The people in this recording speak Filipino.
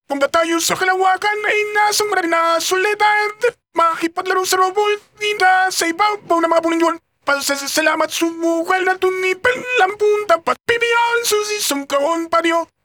Punta tayo sa kalawakan ay nasang marami na sulitan. Makipaglaro sa robot, hindi sa ibabaw ng mga buninyon. Pasasalamat sumukal na tumipil ang punta pat pibiyan susi sumkaon pa diyo.